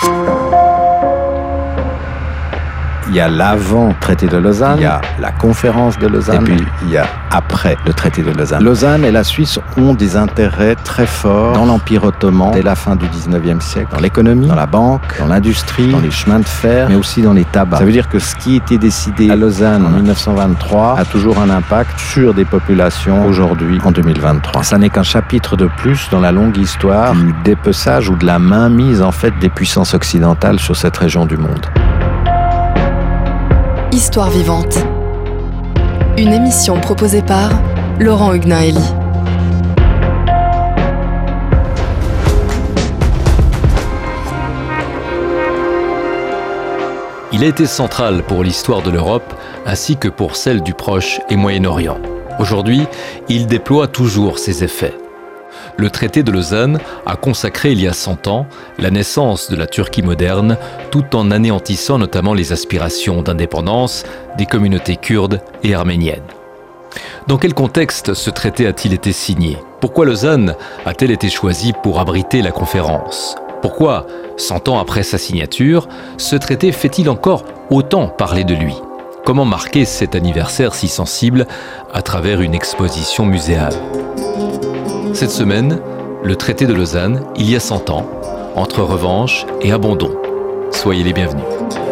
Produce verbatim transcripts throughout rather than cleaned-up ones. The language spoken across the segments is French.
Il y a l'avant-traité de Lausanne, il y a la conférence de Lausanne, et puis il y a après le traité de Lausanne. Lausanne et la Suisse ont des intérêts très forts dans l'Empire ottoman dès la fin du dix-neuvième siècle, dans l'économie, dans la banque, dans l'industrie, dans les chemins de fer, mais aussi dans les tabacs. Ça veut dire que ce qui était décidé à Lausanne en dix-neuf cent vingt-trois a toujours un impact sur des populations aujourd'hui en deux mille vingt-trois. Ça n'est qu'un chapitre de plus dans la longue histoire du dépeçage ou de la mainmise en fait des puissances occidentales sur cette région du monde. Histoire vivante. Une émission proposée par Laurent Huguenin-Hélie. Il a été central pour l'histoire de l'Europe ainsi que pour celle du Proche et Moyen-Orient. Aujourd'hui, il déploie toujours ses effets. Le traité de Lausanne a consacré il y a cent ans la naissance de la Turquie moderne, tout en anéantissant notamment les aspirations d'indépendance des communautés kurdes et arméniennes. Dans quel contexte ce traité a-t-il été signé ? Pourquoi Lausanne a-t-elle été choisie pour abriter la conférence ? Pourquoi, cent ans après sa signature, ce traité fait-il encore autant parler de lui ? Comment marquer cet anniversaire si sensible à travers une exposition muséale ? Cette semaine, le traité de Lausanne, il y a cent ans, entre revanche et abandon. Soyez les bienvenus.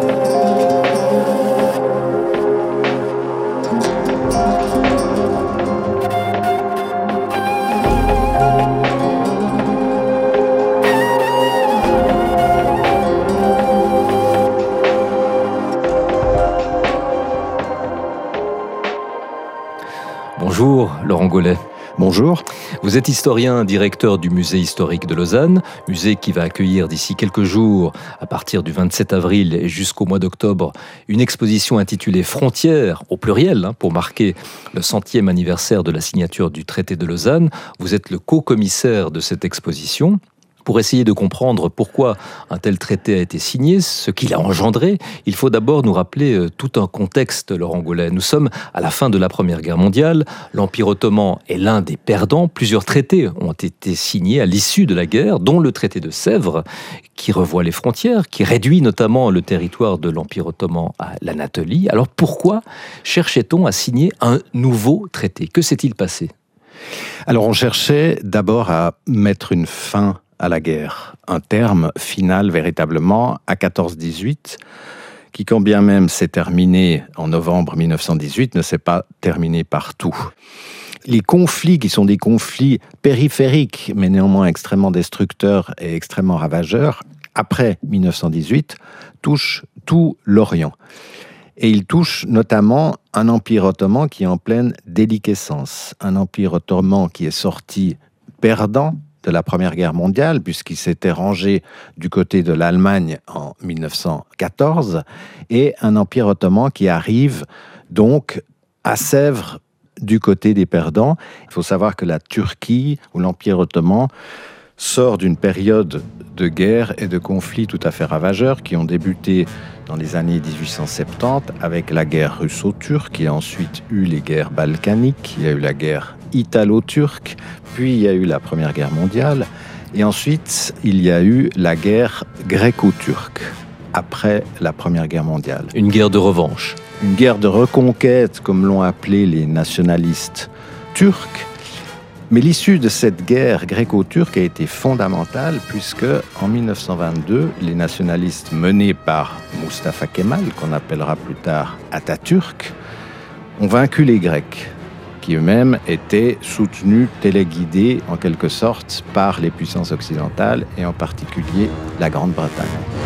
Bonjour, Laurent Gaulet. Bonjour. Vous êtes historien, directeur du musée historique de Lausanne, musée qui va accueillir d'ici quelques jours, à partir du vingt-sept avril et jusqu'au mois d'octobre, une exposition intitulée Frontières, au pluriel, hein, pour marquer le centième anniversaire de la signature du traité de Lausanne. Vous êtes le co-commissaire de cette exposition. Pour essayer de comprendre pourquoi un tel traité a été signé, ce qu'il a engendré, il faut d'abord nous rappeler tout un contexte, Laurent Gaulet. Nous sommes à la fin de la Première Guerre mondiale. L'Empire ottoman est l'un des perdants. Plusieurs traités ont été signés à l'issue de la guerre, dont le traité de Sèvres, qui revoit les frontières, qui réduit notamment le territoire de l'Empire ottoman à l'Anatolie. Alors pourquoi cherchait-on à signer un nouveau traité ? Que s'est-il passé ? Alors on cherchait d'abord à mettre une fin à la guerre, un terme final véritablement à quatorze dix-huit, qui quand bien même s'est terminé en novembre dix-neuf cent dix-huit, ne s'est pas terminé partout. Les conflits, qui sont des conflits périphériques, mais néanmoins extrêmement destructeurs et extrêmement ravageurs, après dix-neuf cent dix-huit, touchent tout l'Orient. Et ils touchent notamment un empire ottoman qui est en pleine déliquescence, un empire ottoman qui est sorti perdant de la Première Guerre mondiale, puisqu'il s'était rangé du côté de l'Allemagne en dix-neuf cent quatorze, et un empire ottoman qui arrive donc à Sèvres du côté des perdants. Il faut savoir que la Turquie, ou l'Empire ottoman, sort d'une période de guerre et de conflits tout à fait ravageurs qui ont débuté dans les années dix-huit cent soixante-dix avec la guerre russo-turque. Il y a ensuite eu les guerres balkaniques, il y a eu la guerre italo-turque, puis il y a eu la Première Guerre mondiale, et ensuite il y a eu la guerre gréco-turque après la Première Guerre mondiale. Une guerre de revanche. Une guerre de reconquête, comme l'ont appelé les nationalistes turcs. Mais l'issue de cette guerre gréco-turque a été fondamentale puisque, en dix-neuf cent vingt-deux, les nationalistes menés par Mustafa Kemal, qu'on appellera plus tard Atatürk, ont vaincu les Grecs, qui eux-mêmes étaient soutenus, téléguidés en quelque sorte par les puissances occidentales et en particulier la Grande-Bretagne.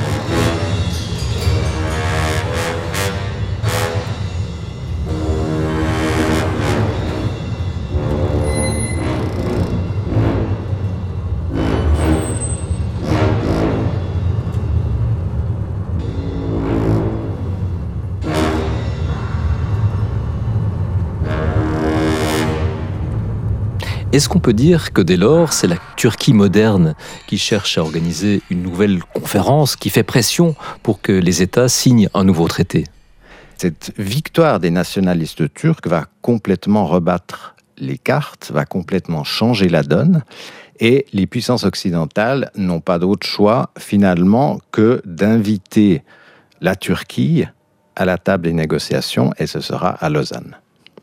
Est-ce qu'on peut dire que dès lors, c'est la Turquie moderne qui cherche à organiser une nouvelle conférence, qui fait pression pour que les États signent un nouveau traité ? Cette victoire des nationalistes turcs va complètement rebattre les cartes, va complètement changer la donne. Et les puissances occidentales n'ont pas d'autre choix, finalement, que d'inviter la Turquie à la table des négociations, et ce sera à Lausanne.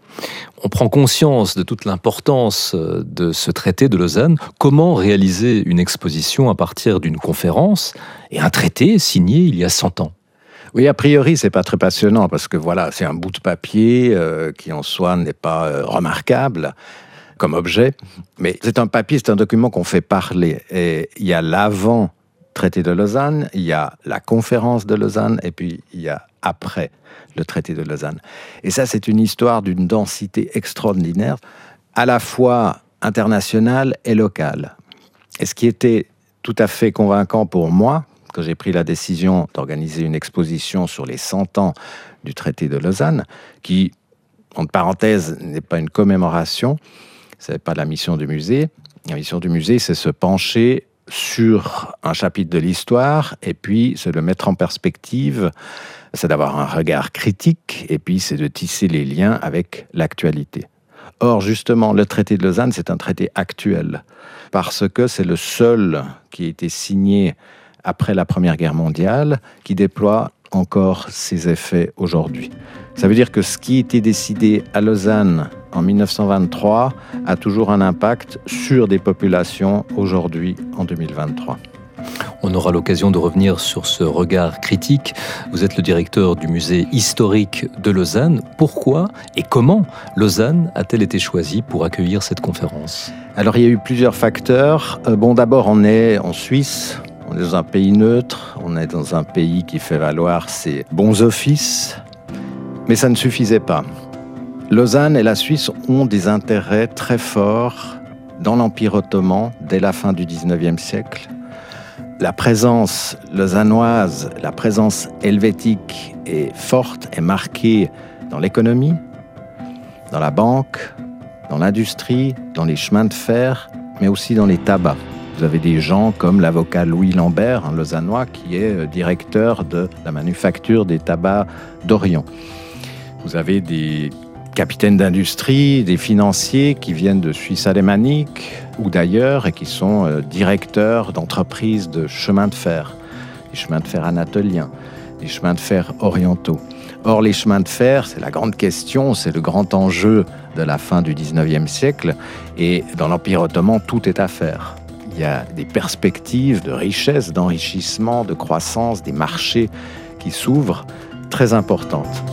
On prend conscience de toute l'importance de ce traité de Lausanne. Comment réaliser une exposition à partir d'une conférence et un traité signé il y a cent ans ? Oui, a priori, c'est pas très passionnant parce que voilà, c'est un bout de papier euh, qui en soi n'est pas euh, remarquable comme objet, mais c'est un papier, c'est un document qu'on fait parler. Et il y a l'avant traité de Lausanne, il y a la conférence de Lausanne, et puis il y a après le traité de Lausanne. Et ça, c'est une histoire d'une densité extraordinaire, à la fois internationale et locale. Et ce qui était tout à fait convaincant pour moi, quand j'ai pris la décision d'organiser une exposition sur les cent ans du traité de Lausanne, qui, entre parenthèses, n'est pas une commémoration, ce n'est pas la mission du musée. La mission du musée, c'est se pencher sur un chapitre de l'histoire, et puis c'est le mettre en perspective, c'est d'avoir un regard critique, et puis c'est de tisser les liens avec l'actualité. Or, justement, le traité de Lausanne, c'est un traité actuel, parce que c'est le seul qui a été signé après la Première Guerre mondiale, qui déploie encore ses effets aujourd'hui. Ça veut dire que ce qui était décidé à Lausanne en mille neuf cent vingt-trois a toujours un impact sur des populations aujourd'hui, en deux mille vingt-trois. On aura l'occasion de revenir sur ce regard critique. Vous êtes le directeur du musée historique de Lausanne. Pourquoi et comment Lausanne a-t-elle été choisie pour accueillir cette conférence ? Alors, il y a eu plusieurs facteurs. Euh, bon, d'abord, on est en Suisse. On est dans un pays neutre, on est dans un pays qui fait valoir ses bons offices, mais ça ne suffisait pas. Lausanne et la Suisse ont des intérêts très forts dans l'Empire ottoman dès la fin du dix-neuvième siècle. La présence lausannoise, la présence helvétique est forte et marquée dans l'économie, dans la banque, dans l'industrie, dans les chemins de fer, mais aussi dans les tabacs. Vous avez des gens comme l'avocat Louis Lambert, un lausannois, qui est directeur de la manufacture des tabacs d'Orient. Vous avez des capitaines d'industrie, des financiers qui viennent de Suisse alémanique ou d'ailleurs et qui sont directeurs d'entreprises de chemins de fer, des chemins de fer anatoliens, des chemins de fer orientaux. Or, les chemins de fer, c'est la grande question, c'est le grand enjeu de la fin du dix-neuvième siècle, et dans l'Empire ottoman, tout est à faire. Il y a des perspectives de richesse, d'enrichissement, de croissance, des marchés qui s'ouvrent très importantes.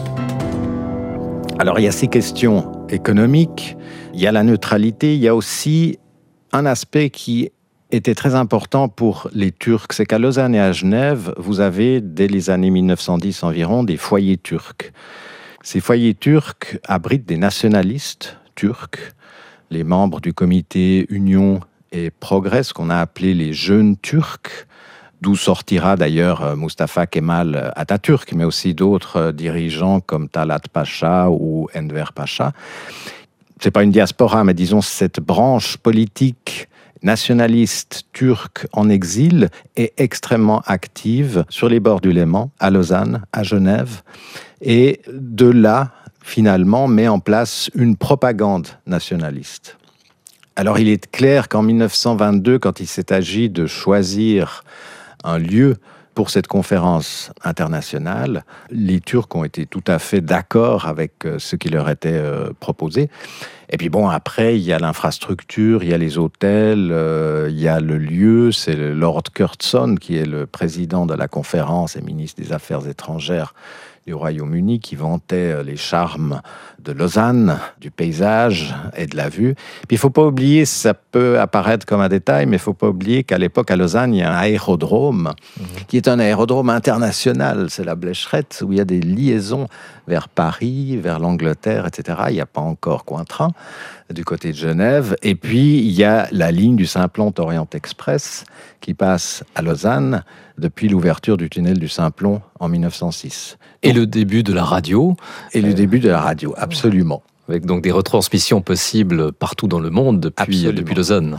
Alors, il y a ces questions économiques, il y a la neutralité, il y a aussi un aspect qui était très important pour les Turcs, c'est qu'à Lausanne et à Genève, vous avez, dès les années mille neuf cent dix environ, des foyers turcs. Ces foyers turcs abritent des nationalistes turcs, les membres du comité Union et Progrès, ce qu'on a appelé les jeunes Turcs, d'où sortira d'ailleurs Mustafa Kemal Atatürk, mais aussi d'autres dirigeants comme Talat Pacha ou Enver Pacha. C'est pas une diaspora, mais disons cette branche politique nationaliste turque en exil est extrêmement active sur les bords du Léman, à Lausanne, à Genève, et de là, finalement, met en place une propagande nationaliste. Alors, il est clair qu'en mille neuf cent vingt-deux, quand il s'est agi de choisir un lieu pour cette conférence internationale, les Turcs ont été tout à fait d'accord avec ce qui leur était proposé. Et puis bon, après, il y a l'infrastructure, il y a les hôtels, euh, il y a le lieu. C'est le Lord Curzon, qui est le président de la conférence et ministre des Affaires étrangères du Royaume-Uni, qui vantait les charmes de Lausanne, du paysage et de la vue. Puis il ne faut pas oublier, ça peut apparaître comme un détail, mais il ne faut pas oublier qu'à l'époque, à Lausanne, il y a un aérodrome, mmh. qui est un aérodrome international. C'est la Blécherette, où il y a des liaisons vers Paris, vers l'Angleterre, et cetera. Il n'y a pas encore Cointrin du côté de Genève. Et puis, il y a la ligne du Simplon Orient Express qui passe à Lausanne depuis l'ouverture du tunnel du Simplon en mille neuf cent six. Et le début de la radio. Et le début de la radio, absolument. Avec donc des retransmissions possibles partout dans le monde depuis, depuis Lausanne.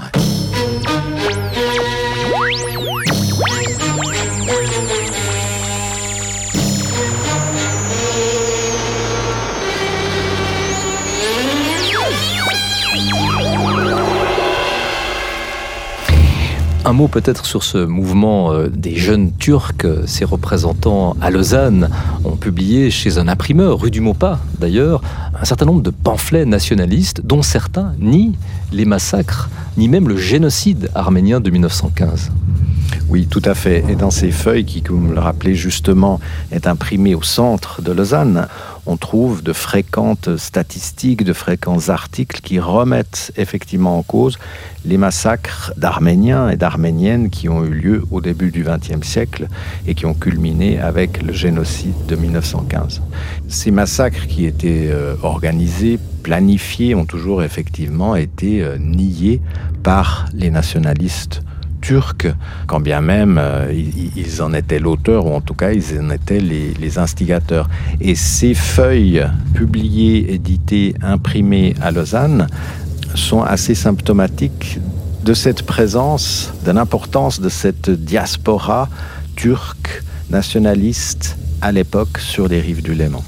Un mot peut-être sur ce mouvement des jeunes Turcs. Ces représentants à Lausanne ont publié chez un imprimeur, rue du Maupas d'ailleurs, un certain nombre de pamphlets nationalistes dont certains nient les massacres, ni même le génocide arménien de mille neuf cent quinze. Oui, tout à fait. Et dans ces feuilles qui, comme vous le rappelez justement, est imprimée au centre de Lausanne, on trouve de fréquentes statistiques, de fréquents articles qui remettent effectivement en cause les massacres d'Arméniens et d'Arméniennes qui ont eu lieu au début du vingtième siècle et qui ont culminé avec le génocide de mille neuf cent quinze. Ces massacres qui étaient euh, organisés, planifiés, ont toujours effectivement été euh, niés par les nationalistes turcs, quand bien même euh, ils, ils en étaient l'auteur, ou en tout cas ils en étaient les, les instigateurs. Et ces feuilles publiées, éditées, imprimées à Lausanne sont assez symptomatiques de cette présence, de l'importance de cette diaspora turque nationaliste à l'époque sur les rives du Léman.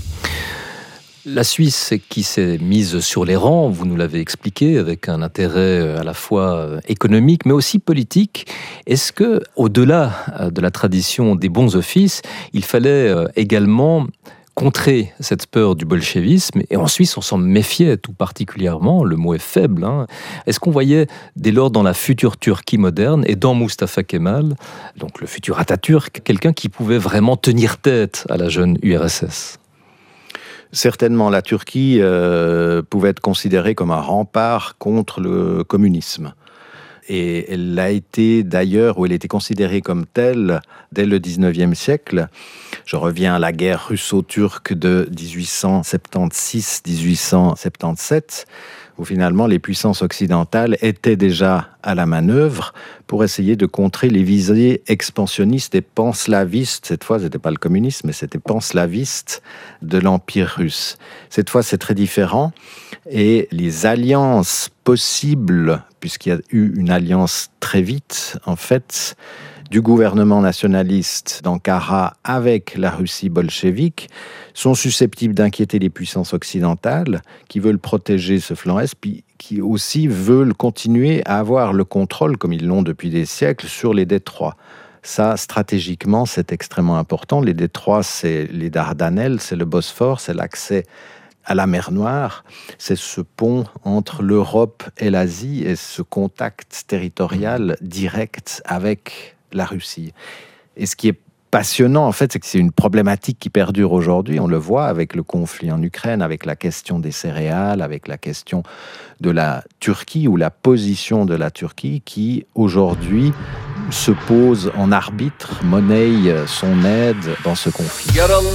La Suisse qui s'est mise sur les rangs, vous nous l'avez expliqué, avec un intérêt à la fois économique mais aussi politique. Est-ce que, au-delà de la tradition des bons offices, il fallait également contrer cette peur du bolchevisme? Et en Suisse, on s'en méfiait tout particulièrement, le mot est faible. Hein. Est-ce qu'on voyait dès lors dans la future Turquie moderne et dans Mustafa Kemal, donc le futur Atatürk, quelqu'un qui pouvait vraiment tenir tête à la jeune U R S S ? Certainement, la Turquie euh, pouvait être considérée comme un rempart contre le communisme. Et elle l'a été d'ailleurs, ou elle était considérée comme telle dès le dix-neuvième siècle. Je reviens à la guerre russo-turque de dix-huit cent soixante-seize à dix-huit cent soixante-dix-sept, où finalement les puissances occidentales étaient déjà à la manœuvre pour essayer de contrer les visées expansionnistes et panslavistes. Cette fois, ce n'était pas le communisme, mais c'était panslavistes de l'Empire russe. Cette fois, c'est très différent. Et les alliances possibles, puisqu'il y a eu une alliance très vite, en fait, du gouvernement nationaliste d'Ankara avec la Russie bolchevique, sont susceptibles d'inquiéter les puissances occidentales qui veulent protéger ce flanc est, puis qui aussi veulent continuer à avoir le contrôle, comme ils l'ont depuis des siècles, sur les détroits. Ça, stratégiquement, c'est extrêmement important. Les détroits, c'est les Dardanelles, c'est le Bosphore, c'est l'accès à la mer Noire. C'est ce pont entre l'Europe et l'Asie et ce contact territorial direct avec la Russie. Et ce qui est passionnant, en fait, c'est que c'est une problématique qui perdure aujourd'hui. On le voit avec le conflit en Ukraine, avec la question des céréales, avec la question de la Turquie ou la position de la Turquie qui, aujourd'hui, se pose en arbitre, monnaie son aide dans ce conflit.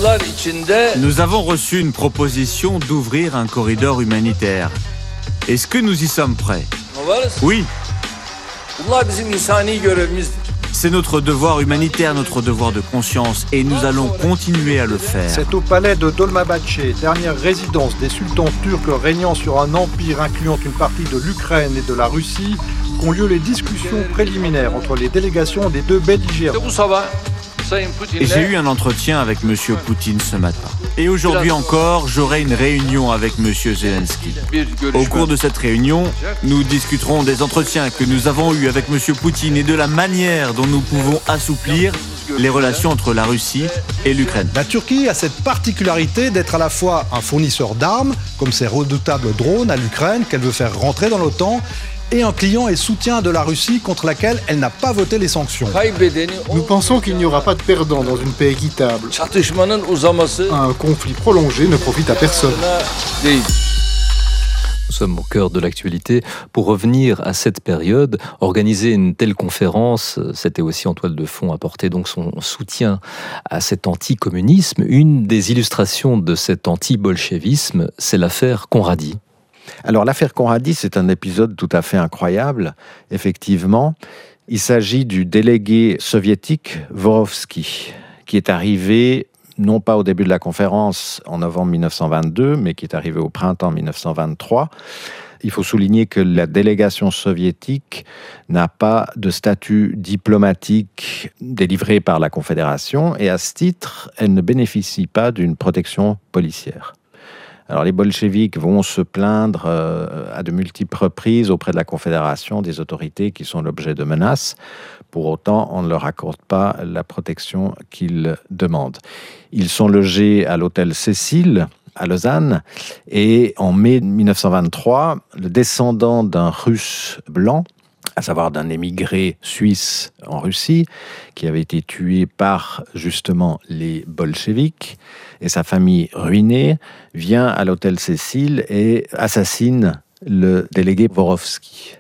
Nous avons reçu une proposition d'ouvrir un corridor humanitaire. Est-ce que nous y sommes prêts? Oui. C'est notre devoir humanitaire, notre devoir de conscience, et nous allons continuer à le faire. C'est au palais de Dolmabahçe, dernière résidence des sultans turcs régnant sur un empire incluant une partie de l'Ukraine et de la Russie, qu'ont lieu les discussions préliminaires entre les délégations des deux belligérants. Et j'ai eu un entretien avec M. Poutine ce matin. Et aujourd'hui encore, j'aurai une réunion avec M. Zelensky. Au cours de cette réunion, nous discuterons des entretiens que nous avons eus avec M. Poutine et de la manière dont nous pouvons assouplir les relations entre la Russie et l'Ukraine. La Turquie a cette particularité d'être à la fois un fournisseur d'armes, comme ces redoutables drones à l'Ukraine qu'elle veut faire rentrer dans l'OTAN, et un client et soutien de la Russie contre laquelle elle n'a pas voté les sanctions. Nous pensons qu'il n'y aura pas de perdants dans une paix équitable. Un conflit prolongé ne profite à personne. Nous sommes au cœur de l'actualité. Pour revenir à cette période, organiser une telle conférence, c'était aussi en toile de fond apporter donc son soutien à cet anticommunisme. Une des illustrations de cet anti-bolchevisme, c'est l'affaire Conradi. Alors l'affaire Conradi, c'est un épisode tout à fait incroyable, effectivement. Il s'agit du délégué soviétique Vorovsky, qui est arrivé non pas au début de la conférence en novembre mille neuf cent vingt-deux, mais qui est arrivé au printemps mille neuf cent vingt-trois. Il faut souligner que la délégation soviétique n'a pas de statut diplomatique délivré par la Confédération et à ce titre, elle ne bénéficie pas d'une protection policière. Alors les bolcheviks vont se plaindre euh, à de multiples reprises auprès de la Confédération, des autorités qui sont l'objet de menaces. Pour autant, on ne leur accorde pas la protection qu'ils demandent. Ils sont logés à l'hôtel Cécile, à Lausanne, et en mai dix-neuf cent vingt-trois, le descendant d'un Russe blanc, à savoir d'un émigré suisse en Russie, qui avait été tué par justement les bolcheviks, et sa famille ruinée, vient à l'hôtel Cécile et assassine le délégué Vorovsky.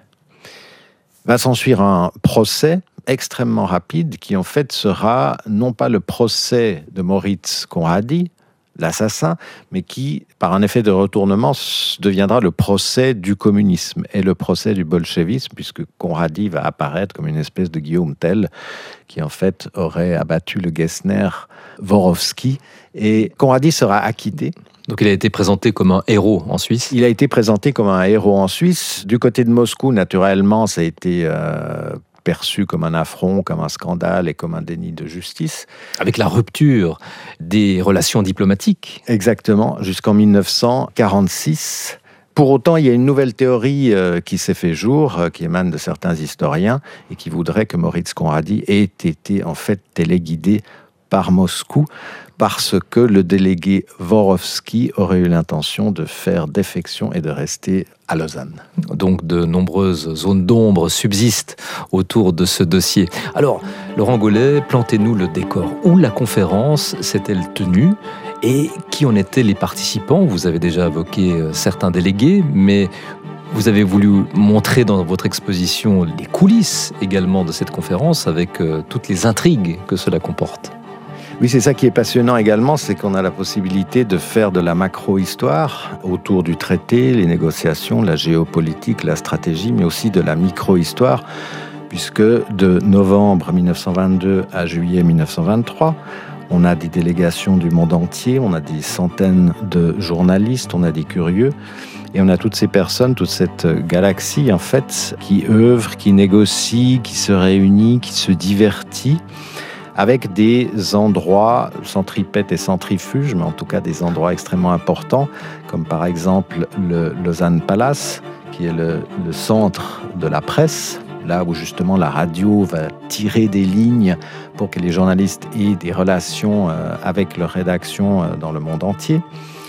Va s'ensuivre un procès extrêmement rapide qui en fait sera non pas le procès de Moritz Conradi, l'assassin, mais qui, par un effet de retournement, deviendra le procès du communisme et le procès du bolchevisme, puisque Conradi va apparaître comme une espèce de Guillaume Tell, qui en fait aurait abattu le Gessner Vorovsky, et Conradi sera acquitté. Donc il a été présenté comme un héros en Suisse. Il a été présenté comme un héros en Suisse. Du côté de Moscou, naturellement, ça a été euh, perçu comme un affront, comme un scandale et comme un déni de justice. Avec la rupture des relations diplomatiques. Exactement, jusqu'en dix-neuf cent quarante-six. Pour autant, il y a une nouvelle théorie euh, qui s'est fait jour, euh, qui émane de certains historiens, et qui voudrait que Moritz Conradi ait été en fait téléguidé par Moscou, parce que le délégué Vorovsky aurait eu l'intention de faire défection et de rester à Lausanne. Donc de nombreuses zones d'ombre subsistent autour de ce dossier. Alors, Laurent Gollet, plantez-nous le décor. Où la conférence s'est-elle tenue et qui en étaient les participants? Vous avez déjà évoqué certains délégués, mais vous avez voulu montrer dans votre exposition les coulisses également de cette conférence avec toutes les intrigues que cela comporte. Oui, c'est ça qui est passionnant également, c'est qu'on a la possibilité de faire de la macro-histoire autour du traité, les négociations, la géopolitique, la stratégie, mais aussi de la micro-histoire, puisque de novembre dix-neuf cent vingt-deux à juillet dix-neuf cent vingt-trois, on a des délégations du monde entier, on a des centaines de journalistes, on a des curieux, et on a toutes ces personnes, toute cette galaxie, en fait, qui œuvre, qui négocie, qui se réunit, qui se divertit, avec des endroits centripètes et centrifuges, mais en tout cas des endroits extrêmement importants, comme par exemple le Lausanne Palace, qui est le, le centre de la presse, là où justement la radio va tirer des lignes pour que les journalistes aient des relations avec leur rédaction dans le monde entier.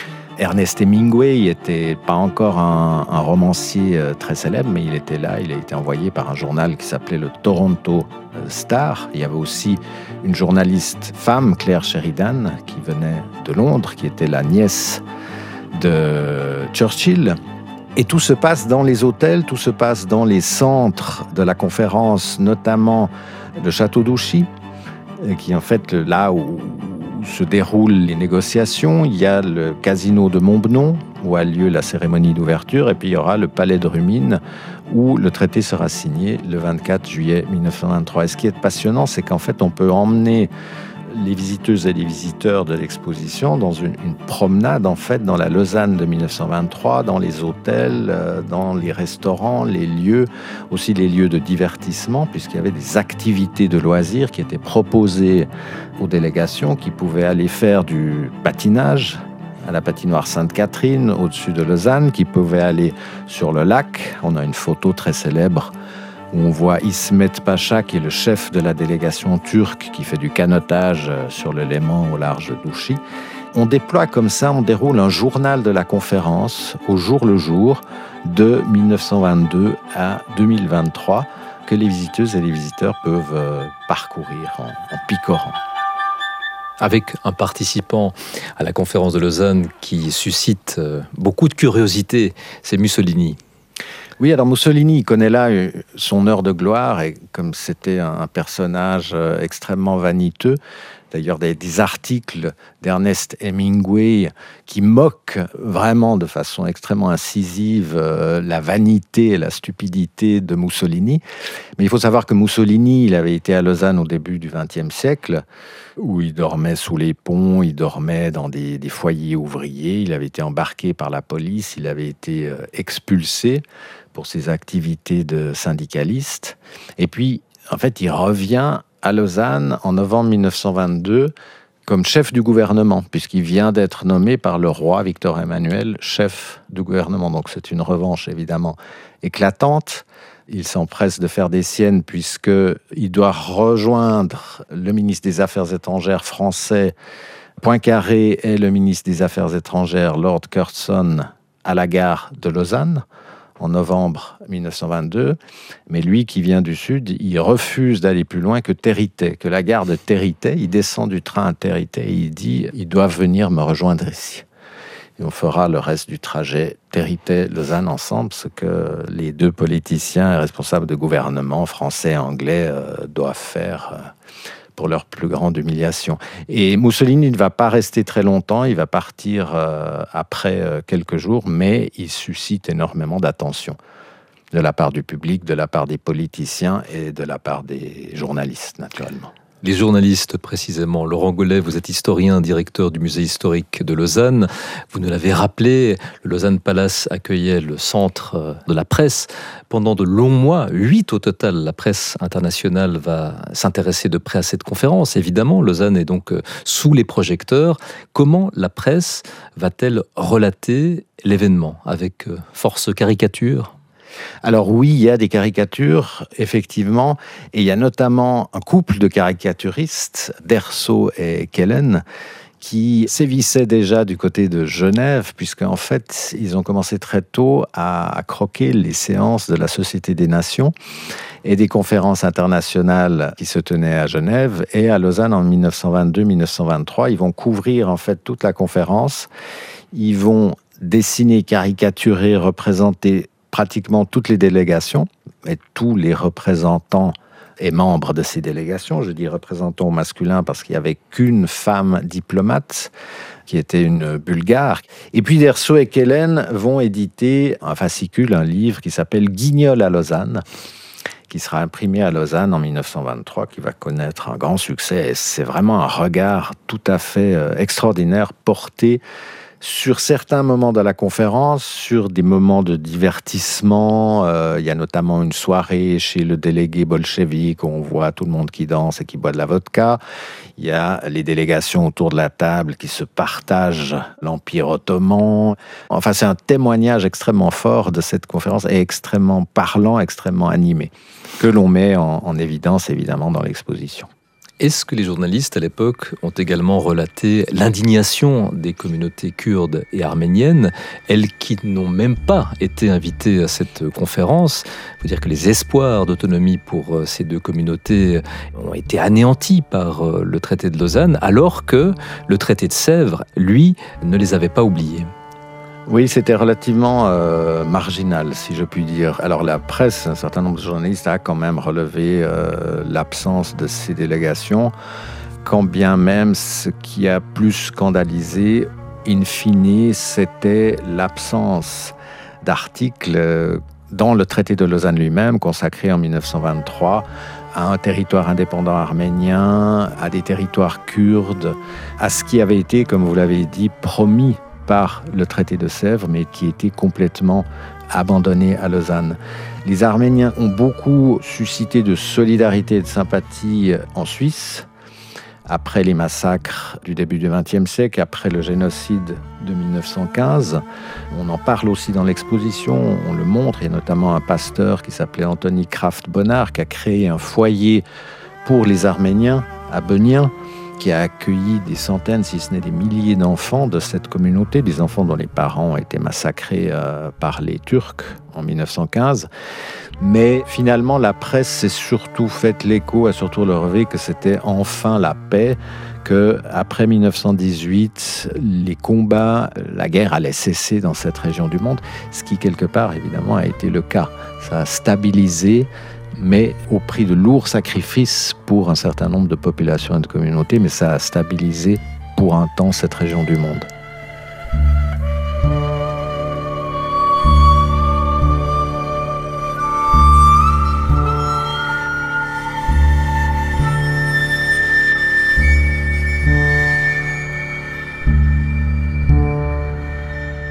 Ernest Hemingway n'était pas encore un, un romancier très célèbre, mais il était là, il a été envoyé par un journal qui s'appelait le Toronto Star. Il y avait aussi une journaliste femme, Claire Sheridan, qui venait de Londres, qui était la nièce de Churchill. Et tout se passe dans les hôtels, tout se passe dans les centres de la conférence, notamment le château d'Ouchy, qui est en fait là où se déroulent les négociations. Il y a le casino de Montbenon, où a lieu la cérémonie d'ouverture, et puis il y aura le palais de Rumine, où le traité sera signé le vingt-quatre juillet dix-neuf cent vingt-trois. Et ce qui est passionnant, c'est qu'en fait, on peut emmener les visiteuses et les visiteurs de l'exposition dans une, une promenade, en fait, dans la Lausanne de dix-neuf cent vingt-trois, dans les hôtels, euh, dans les restaurants, les lieux, aussi les lieux de divertissement, puisqu'il y avait des activités de loisirs qui étaient proposées aux délégations, qui pouvaient aller faire du patinage à la patinoire Sainte-Catherine, au-dessus de Lausanne, qui pouvaient aller sur le lac. On a une photo très célèbre où on voit Ismet Pacha, qui est le chef de la délégation turque, qui fait du canotage sur le Léman au large d'Ouchy. On déploie comme ça, on déroule un journal de la conférence au jour le jour de dix-neuf cent vingt-deux à deux mille vingt-trois, que les visiteuses et les visiteurs peuvent parcourir en, en picorant. Avec un participant à la conférence de Lausanne qui suscite beaucoup de curiosité, c'est Mussolini. Oui, alors Mussolini, il connaît là son heure de gloire, et comme c'était un personnage extrêmement vaniteux, d'ailleurs des, des articles d'Ernest Hemingway qui moquent vraiment de façon extrêmement incisive euh, la vanité et la stupidité de Mussolini. Mais il faut savoir que Mussolini, il avait été à Lausanne au début du vingtième siècle, où il dormait sous les ponts, il dormait dans des, des foyers ouvriers, il avait été embarqué par la police, il avait été euh, expulsé pour ses activités de syndicaliste. Et puis, en fait, il revient à Lausanne en novembre dix-neuf cent vingt-deux comme chef du gouvernement, puisqu'il vient d'être nommé par le roi Victor Emmanuel chef du gouvernement. Donc c'est une revanche évidemment éclatante. Il s'empresse de faire des siennes puisqu'il doit rejoindre le ministre des Affaires étrangères français, Poincaré, et le ministre des Affaires étrangères, Lord Curzon, à la gare de Lausanne en novembre mille neuf cent vingt-deux. Mais lui, qui vient du Sud, il refuse d'aller plus loin que Territet, que la gare de Territet. Il descend du train à Territet et il dit « Ils doivent venir me rejoindre ici ». Et on fera le reste du trajet Territet-Lausanne ensemble, ce que les deux politiciens et responsables de gouvernement français et anglais euh, doivent faire euh, pour leur plus grande humiliation. Et Mussolini ne va pas rester très longtemps, il va partir euh, après euh, quelques jours, mais il suscite énormément d'attention de la part du public, de la part des politiciens et de la part des journalistes, naturellement. Les journalistes, précisément. Laurent Gollet, vous êtes historien, directeur du musée historique de Lausanne. Vous nous l'avez rappelé, le Lausanne Palace accueillait le centre de la presse. Pendant de longs mois, huit au total, la presse internationale va s'intéresser de près à cette conférence. Évidemment, Lausanne est donc sous les projecteurs. Comment la presse va-t-elle relater l'événement? Avec force caricature? Alors oui, il y a des caricatures, effectivement, et il y a notamment un couple de caricaturistes, Derceau et Kellen, qui sévissaient déjà du côté de Genève, puisqu'en fait, ils ont commencé très tôt à, à croquer les séances de la Société des Nations et des conférences internationales qui se tenaient à Genève et à Lausanne en mille neuf cent vingt-deux mille neuf cent vingt-trois. Ils vont couvrir en fait toute la conférence. Ils vont dessiner, caricaturer, représenter pratiquement toutes les délégations et tous les représentants et membres de ces délégations. Je dis représentants au masculin parce qu'il n'y avait qu'une femme diplomate qui était une Bulgare. Et puis Derceau et Kellen vont éditer un fascicule, un livre qui s'appelle Guignol à Lausanne, qui sera imprimé à Lausanne en mille neuf cent vingt-trois, qui va connaître un grand succès. Et c'est vraiment un regard tout à fait extraordinaire porté sur certains moments de la conférence, sur des moments de divertissement. Euh, il y a notamment une soirée chez le délégué bolchevique où on voit tout le monde qui danse et qui boit de la vodka. Il y a les délégations autour de la table qui se partagent l'Empire ottoman. Enfin, c'est un témoignage extrêmement fort de cette conférence et extrêmement parlant, extrêmement animé, que l'on met en, en évidence, évidemment, dans l'exposition. Est-ce que les journalistes à l'époque ont également relaté l'indignation des communautés kurdes et arméniennes, elles qui n'ont même pas été invitées à cette conférence? Il faut dire que les espoirs d'autonomie pour ces deux communautés ont été anéantis par le traité de Lausanne, alors que le traité de Sèvres, lui, ne les avait pas oubliés. Oui, c'était relativement euh, marginal, si je puis dire. Alors la presse, un certain nombre de journalistes a quand même relevé euh, l'absence de ces délégations, quand bien même ce qui a plus scandalisé, in fine, c'était l'absence d'articles dans le traité de Lausanne lui-même, consacré en mille neuf cent vingt-trois à un territoire indépendant arménien, à des territoires kurdes, à ce qui avait été, comme vous l'avez dit, promis par le traité de Sèvres, mais qui était complètement abandonné à Lausanne. Les Arméniens ont beaucoup suscité de solidarité et de sympathie en Suisse, après les massacres du début du vingtième siècle, après le génocide de mille neuf cent quinze. On en parle aussi dans l'exposition, on le montre. Il y a notamment un pasteur qui s'appelait Anthony Kraft-Bonnard, qui a créé un foyer pour les Arméniens à Benien, qui a accueilli des centaines, si ce n'est des milliers d'enfants de cette communauté, des enfants dont les parents ont été massacrés euh, par les Turcs en mille neuf cent quinze. Mais finalement, la presse s'est surtout faite l'écho, a surtout relevé que c'était enfin la paix, qu'après mille neuf cent dix-huit, les combats, la guerre allait cesser dans cette région du monde, ce qui, quelque part, évidemment, a été le cas. Ça a stabilisé, mais au prix de lourds sacrifices pour un certain nombre de populations et de communautés, mais ça a stabilisé pour un temps cette région du monde. Les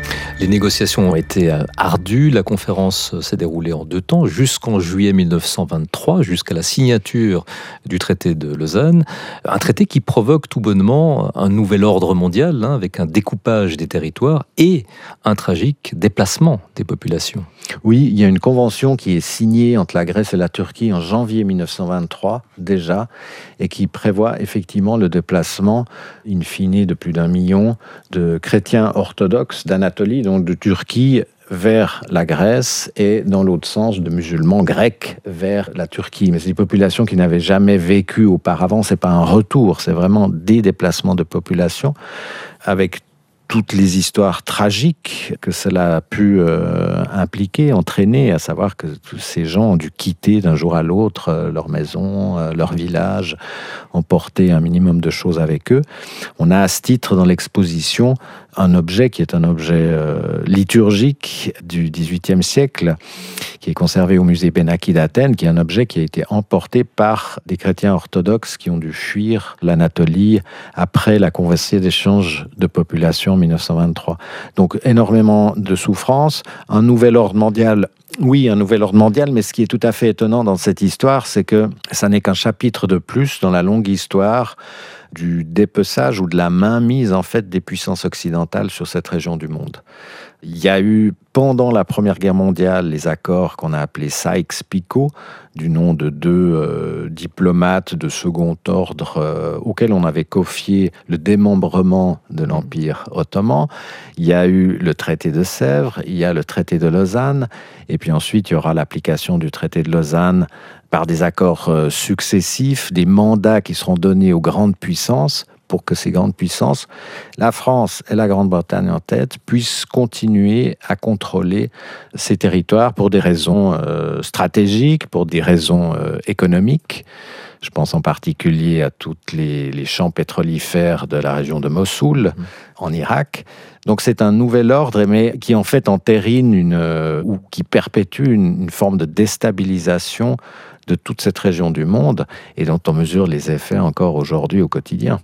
négociations ont été ardues. La conférence s'est déroulée en deux temps, jusqu'en juillet mille neuf cent vingt-trois, jusqu'à la signature du traité de Lausanne. Un traité qui provoque tout bonnement un nouvel ordre mondial, hein, avec un découpage des territoires et un tragique déplacement des populations. Oui, il y a une convention qui est signée entre la Grèce et la Turquie en janvier mille neuf cent vingt-trois déjà, et qui prévoit effectivement le déplacement in fine de plus d'un million de chrétiens orthodoxes d'Anatolie, donc de Turquie, vers la Grèce, et dans l'autre sens de musulmans grecs vers la Turquie. Mais c'est des populations qui n'avaient jamais vécu auparavant, c'est pas un retour, c'est vraiment des déplacements de population, avec toutes les histoires tragiques que cela a pu euh, impliquer, entraîner, à savoir que tous ces gens ont dû quitter d'un jour à l'autre euh, leur maison, euh, leur village, emporter un minimum de choses avec eux. On a à ce titre dans l'exposition un objet qui est un objet euh, liturgique du dix-huitième siècle, qui est conservé au musée Benaki d'Athènes, qui est un objet qui a été emporté par des chrétiens orthodoxes qui ont dû fuir l'Anatolie après la convention d'échange de population en mille neuf cent vingt-trois. Donc énormément de souffrances, un nouvel ordre mondial. Oui, un nouvel ordre mondial, mais ce qui est tout à fait étonnant dans cette histoire, c'est que ça n'est qu'un chapitre de plus dans la longue histoire du dépeçage ou de la mainmise en fait des puissances occidentales sur cette région du monde. Il y a eu, pendant la Première Guerre mondiale, les accords qu'on a appelés Sykes-Picot, du nom de deux euh, diplomates de second ordre euh, auxquels on avait confié le démembrement de l'Empire ottoman. Il y a eu le traité de Sèvres, il y a le traité de Lausanne, et puis ensuite il y aura l'application du traité de Lausanne par des accords euh, successifs, des mandats qui seront donnés aux grandes puissances pour que ces grandes puissances, la France et la Grande-Bretagne en tête, puissent continuer à contrôler ces territoires pour des raisons euh, stratégiques, pour des raisons euh, économiques. Je pense en particulier à tous les, les champs pétrolifères de la région de Mossoul, mmh. en Irak. Donc c'est un nouvel ordre, mais qui en fait entérine une, euh, ou qui perpétue une, une forme de déstabilisation de toute cette région du monde, et dont on mesure les effets encore aujourd'hui au quotidien.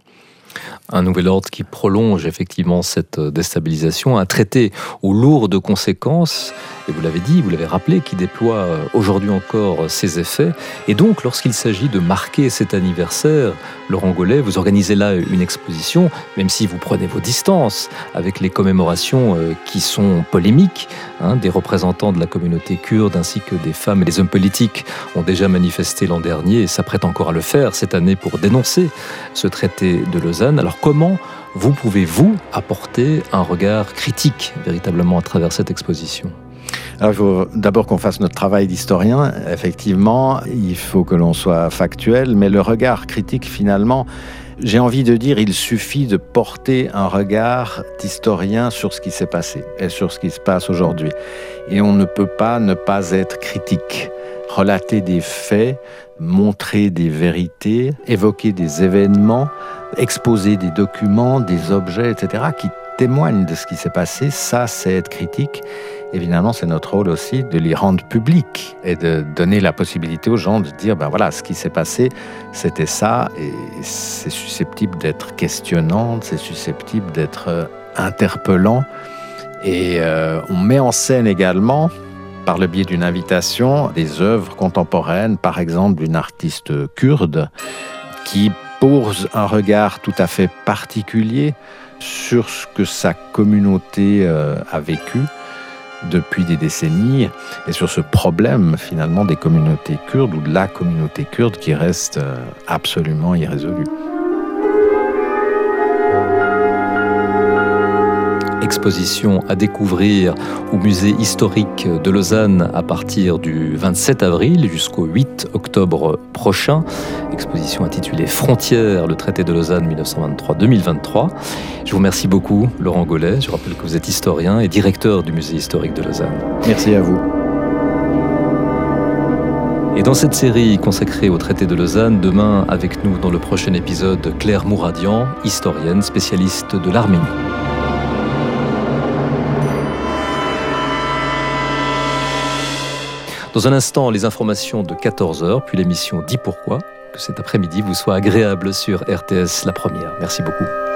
Un nouvel ordre qui prolonge effectivement cette déstabilisation, un traité aux lourdes conséquences, et vous l'avez dit, vous l'avez rappelé, qui déploie aujourd'hui encore ses effets. Et donc, lorsqu'il s'agit de marquer cet anniversaire, Laurent Golay, vous organisez là une exposition, même si vous prenez vos distances avec les commémorations qui sont polémiques, hein, des représentants de la communauté kurde ainsi que des femmes et des hommes politiques ont déjà manifesté l'an dernier et s'apprêtent encore à le faire cette année pour dénoncer ce traité de Lausanne. Alors comment vous pouvez-vous apporter un regard critique véritablement à travers cette exposition ? Alors, il faut d'abord qu'on fasse notre travail d'historien. Effectivement, il faut que l'on soit factuel, mais le regard critique, finalement, j'ai envie de dire, il suffit de porter un regard d'historien sur ce qui s'est passé et sur ce qui se passe aujourd'hui. Et on ne peut pas ne pas être critique. Relater des faits, montrer des vérités, évoquer des événements, exposer des documents, des objets, et cetera, qui témoignent de ce qui s'est passé, ça, c'est être critique. Évidemment, c'est notre rôle aussi de les rendre publics et de donner la possibilité aux gens de dire, ben voilà, ce qui s'est passé, c'était ça, et c'est susceptible d'être questionnant, c'est susceptible d'être interpellant. Et euh, on met en scène également, par le biais d'une invitation, des œuvres contemporaines, par exemple d'une artiste kurde, qui pose un regard tout à fait particulier sur ce que sa communauté euh, a vécu depuis des décennies, et sur ce problème finalement des communautés kurdes, ou de la communauté kurde, qui reste euh, absolument irrésolu. Exposition à découvrir au musée historique de Lausanne à partir du vingt-sept avril jusqu'au huit octobre prochain. Exposition intitulée Frontières, le traité de Lausanne mille neuf cent vingt-trois deux mille vingt-trois. Je vous remercie beaucoup, Laurent Golay. Je rappelle que vous êtes historien et directeur du musée historique de Lausanne. Merci à vous. Et dans cette série consacrée au traité de Lausanne, demain avec nous dans le prochain épisode, Claire Mouradian, historienne spécialiste de l'Arménie. Dans un instant, les informations de quatorze heures, puis l'émission Dis pourquoi. Que cet après-midi vous soit agréable sur R T S La Première. Merci beaucoup.